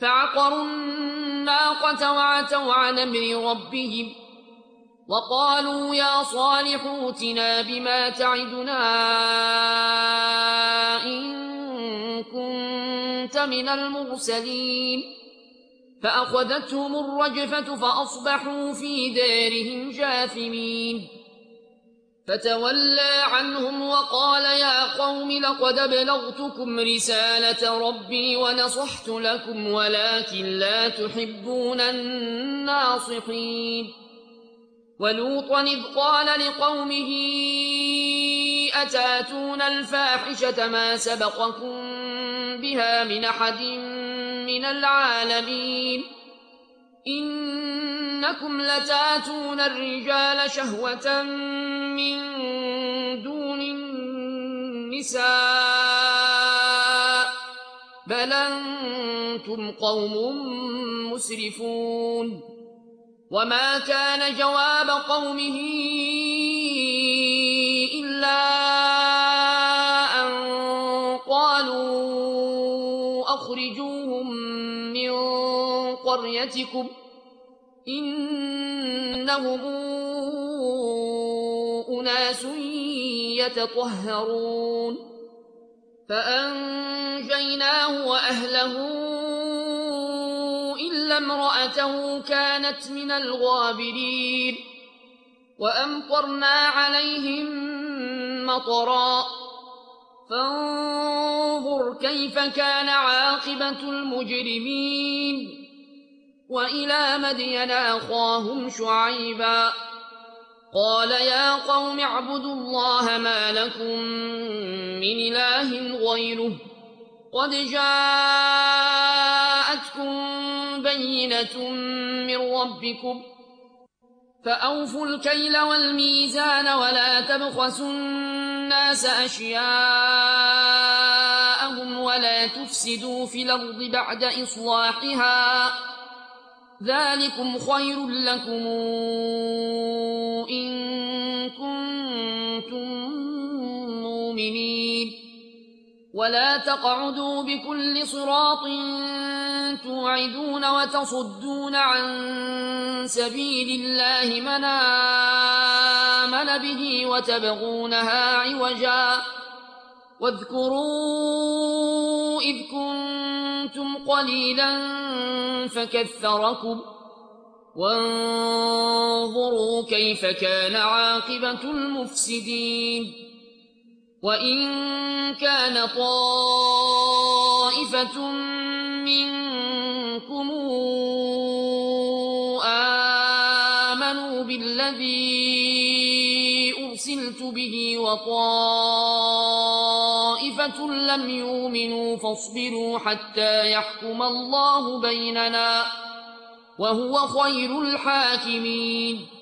فعقروا الناقة وعتوا عن أمر ربهم وقالوا يا صالح ائتنا بما تعدنا إن كنت من المرسلين فأخذتهم الرجفة فأصبحوا في دارهم جاثمين فتولى عنهم وقال يا قوم لقد أبلغتكم رسالة ربي ونصحت لكم ولكن لا تحبون الناصحين ولوطا إذ قال لقومه أتاتون الفاحشة ما سبقكم بها من أحد من العالمين إنكم لتاتون الرجال شهوة من دون النساء بل أنتم قوم مسرفون وما كان جواب قومه إلا أن قالوا أخرجوهم من قريتكم إنهم أناس يتطهرون فأنجيناه وأهله إلا امرأته كانت من الغابرين وأمطرنا عليهم مطرا فانظر كيف كان عاقبة المجرمين وإلى مدين أخاهم شعيبا قال يا قوم اعبدوا الله ما لكم من إله غيره قد جاءتكم بينة من ربكم فأوفوا الكيل والميزان ولا تبخسوا الناس أشياءهم ولا تفسدوا في الأرض بعد إصلاحها ذلكم خير لكم إن كنتم مؤمنين ولا تقعدوا بكل صراط توعدون وتصدون عن سبيل الله من آمن به وتبغونها عوجا واذكروا إذ كنتم قليلا فكثركم وانظروا كيف كان عاقبة المفسدين وإن كان طائفة منكم آمنوا بالذي أرسلت به وطائفة لم يؤمنوا فاصبروا حتى يحكم الله بيننا وهو خير الحاكمين